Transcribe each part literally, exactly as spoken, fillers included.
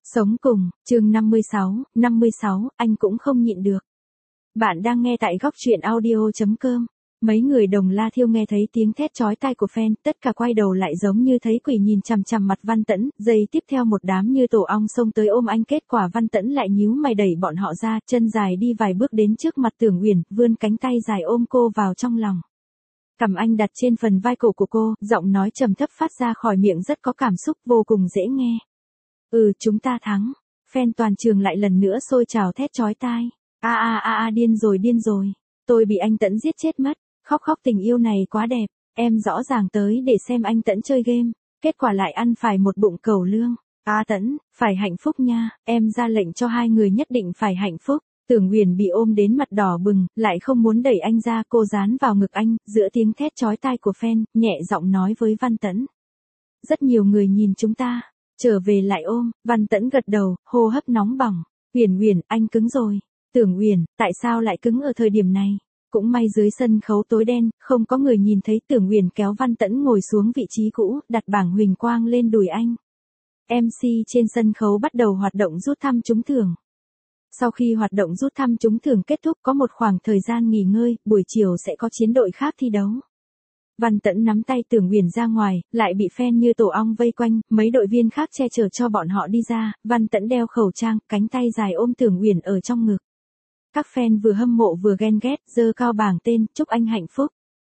Sống cùng, chương năm mươi sáu, năm mươi sáu, anh cũng không nhịn được. Bạn đang nghe tại góc truyện audio chấm com. Mấy người Đồng La Thiêu nghe thấy tiếng thét chói tai của fan, tất cả quay đầu lại giống như thấy quỷ nhìn chằm chằm mặt Văn Tẫn, giây tiếp theo một đám như tổ ong xông tới ôm anh, kết quả Văn Tẫn lại nhíu mày đẩy bọn họ ra, chân dài đi vài bước đến trước mặt Tưởng Uyển, vươn cánh tay dài ôm cô vào trong lòng. Cằm anh đặt trên phần vai cổ của cô, giọng nói trầm thấp phát ra khỏi miệng rất có cảm xúc, vô cùng dễ nghe. Ừ, chúng ta thắng. Fan toàn trường lại lần nữa sôi trào thét chói tai. A a a a điên rồi điên rồi. Tôi bị anh Tẫn giết chết mất. Khóc khóc tình yêu này quá đẹp. Em rõ ràng tới để xem anh Tẫn chơi game. Kết quả lại ăn phải một bụng cẩu lương. A Tẫn, phải hạnh phúc nha. Em ra lệnh cho hai người nhất định phải hạnh phúc. Tưởng Uyển bị ôm đến mặt đỏ bừng, lại không muốn đẩy anh ra, cô dán vào ngực anh, giữa tiếng thét chói tai của fan, nhẹ giọng nói với Văn Tẫn. Rất nhiều người nhìn chúng ta. Trở về lại ôm, Văn Tẫn gật đầu, hô hấp nóng bỏng. Uyển Uyển, anh cứng rồi. Tưởng Uyển, tại sao lại cứng ở thời điểm này? Cũng may dưới sân khấu tối đen, không có người nhìn thấy. Tưởng Uyển kéo Văn Tẫn ngồi xuống vị trí cũ, đặt bảng huỳnh quang lên đùi anh. em xê trên sân khấu bắt đầu hoạt động rút thăm trúng thưởng. Sau khi hoạt động rút thăm trúng thưởng kết thúc có một khoảng thời gian nghỉ ngơi, buổi chiều sẽ có chiến đội khác thi đấu. Văn Tẫn nắm tay Tưởng Uyển ra ngoài, lại bị fan như tổ ong vây quanh, mấy đội viên khác che chở cho bọn họ đi ra, Văn Tẫn đeo khẩu trang, cánh tay dài ôm Tưởng Uyển ở trong ngực. Các fan vừa hâm mộ vừa ghen ghét, giơ cao bảng tên, chúc anh hạnh phúc.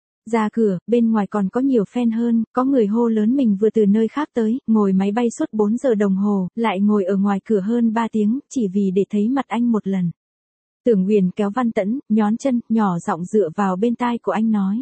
Ra cửa, bên ngoài còn có nhiều fan hơn, có người hô lớn mình vừa từ nơi khác tới, ngồi máy bay suốt bốn giờ đồng hồ, lại ngồi ở ngoài cửa hơn ba tiếng, chỉ vì để thấy mặt anh một lần. Tưởng Uyển kéo Văn Tẫn, nhón chân, nhỏ giọng dựa vào bên tai của anh nói.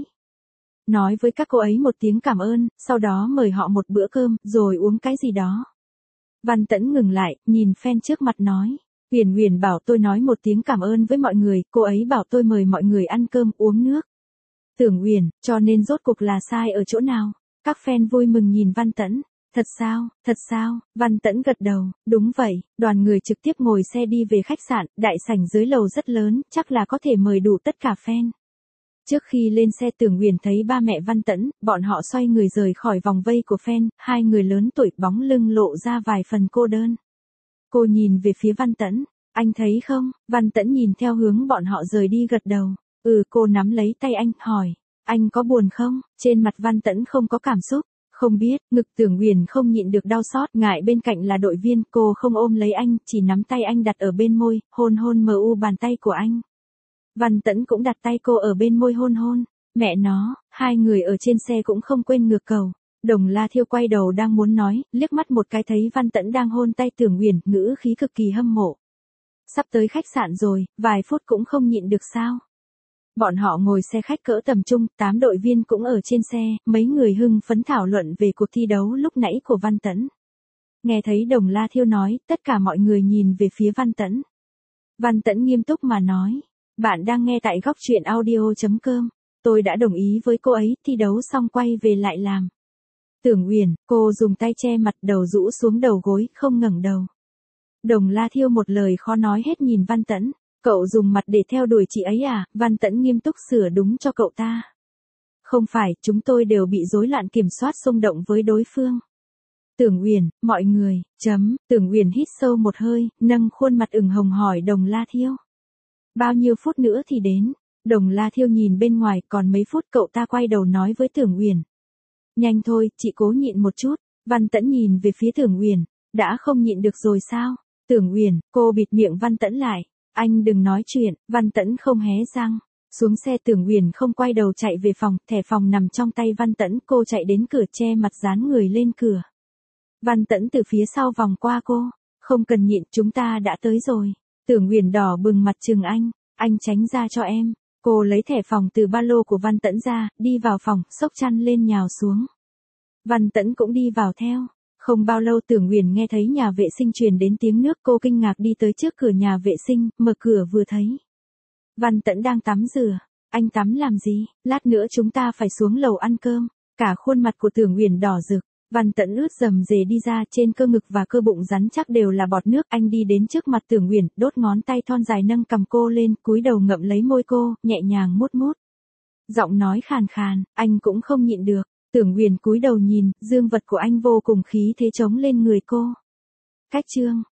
Nói với các cô ấy một tiếng cảm ơn, sau đó mời họ một bữa cơm, rồi uống cái gì đó. Văn Tẫn ngừng lại, nhìn fan trước mặt nói. Uyển Uyển bảo tôi nói một tiếng cảm ơn với mọi người, cô ấy bảo tôi mời mọi người ăn cơm, uống nước. Tưởng Uyển, cho nên rốt cuộc là sai ở chỗ nào? Các fan vui mừng nhìn Văn Tẫn. Thật sao, thật sao? Văn Tẫn gật đầu, đúng vậy, đoàn người trực tiếp ngồi xe đi về khách sạn, đại sảnh dưới lầu rất lớn, chắc là có thể mời đủ tất cả fan. Trước khi lên xe Tưởng Uyển thấy ba mẹ Văn Tẫn, bọn họ xoay người rời khỏi vòng vây của fan, hai người lớn tuổi bóng lưng lộ ra vài phần cô đơn. Cô nhìn về phía Văn Tẫn, anh thấy không? Văn Tẫn nhìn theo hướng bọn họ rời đi gật đầu. Ừ, cô nắm lấy tay anh, hỏi, anh có buồn không? Trên mặt Văn Tẫn không có cảm xúc. Không biết, ngực Tưởng Uyển không nhịn được đau xót, ngại bên cạnh là đội viên, cô không ôm lấy anh, chỉ nắm tay anh đặt ở bên môi, hôn hôn mờ u bàn tay của anh. Văn Tẫn cũng đặt tay cô ở bên môi hôn hôn. Mẹ nó, hai người ở trên xe cũng không quên ngược cầu. Đồng La Thiêu quay đầu đang muốn nói, liếc mắt một cái thấy Văn Tẫn đang hôn tay Tưởng Uyển, ngữ khí cực kỳ hâm mộ. Sắp tới khách sạn rồi, vài phút cũng không nhịn được sao? Bọn họ ngồi xe khách cỡ tầm trung, tám đội viên cũng ở trên xe, mấy người hưng phấn thảo luận về cuộc thi đấu lúc nãy của Văn Tẫn. Nghe thấy Đồng La Thiêu nói, tất cả mọi người nhìn về phía Văn Tẫn. Văn Tẫn nghiêm túc mà nói. Bạn đang nghe tại góc truyện audio chấm com. Tôi đã đồng ý với cô ấy, thi đấu xong quay về lại làm. Tưởng Uyển, cô dùng tay che mặt, đầu rũ xuống đầu gối, không ngẩng đầu. Đồng La Thiêu một lời khó nói hết nhìn Văn Tẫn. Cậu dùng mặt để theo đuổi chị ấy à? Văn Tẫn nghiêm túc sửa đúng cho cậu ta. Không phải, chúng tôi đều bị rối loạn kiểm soát xung động với đối phương. Tưởng Uyển, mọi người, chấm, Tưởng Uyển hít sâu một hơi, nâng khuôn mặt ửng hồng hỏi Đồng La Thiêu. Bao nhiêu phút nữa thì đến? Đồng La Thiêu nhìn bên ngoài, còn mấy phút, cậu ta quay đầu nói với Tưởng Uyển. Nhanh thôi, chị cố nhịn một chút. Văn Tẫn nhìn về phía Tưởng Uyển, đã không nhịn được rồi sao? Tưởng Uyển, cô bịt miệng Văn Tẫn lại. Anh đừng nói chuyện, Văn Tẫn không hé răng. Xuống xe Tưởng Uyển không quay đầu chạy về phòng, thẻ phòng nằm trong tay Văn Tẫn, cô chạy đến cửa che mặt dán người lên cửa. Văn Tẫn từ phía sau vòng qua cô. Không cần nhịn, chúng ta đã tới rồi. Tưởng Uyển đỏ bừng mặt trừng anh, anh tránh ra cho em. Cô lấy thẻ phòng từ ba lô của Văn Tẫn ra, đi vào phòng, xốc chăn lên nhào xuống. Văn Tẫn cũng đi vào theo. Không bao lâu Tưởng Uyển nghe thấy nhà vệ sinh truyền đến tiếng nước, cô kinh ngạc đi tới trước cửa nhà vệ sinh, mở cửa vừa thấy. Văn Tẫn đang tắm rửa. Anh tắm làm gì? Lát nữa chúng ta phải xuống lầu ăn cơm. Cả khuôn mặt của Tưởng Uyển đỏ rực. Văn Tẫn ướt rầm rề đi ra, trên cơ ngực và cơ bụng rắn chắc đều là bọt nước. Anh đi đến trước mặt Tưởng Uyển, đốt ngón tay thon dài nâng cầm cô lên, cúi đầu ngậm lấy môi cô, nhẹ nhàng mút mút. Giọng nói khàn khàn, anh cũng không nhịn được. Tưởng Uyển cúi đầu nhìn, dương vật của anh vô cùng khí thế chống lên người cô. Cách chương,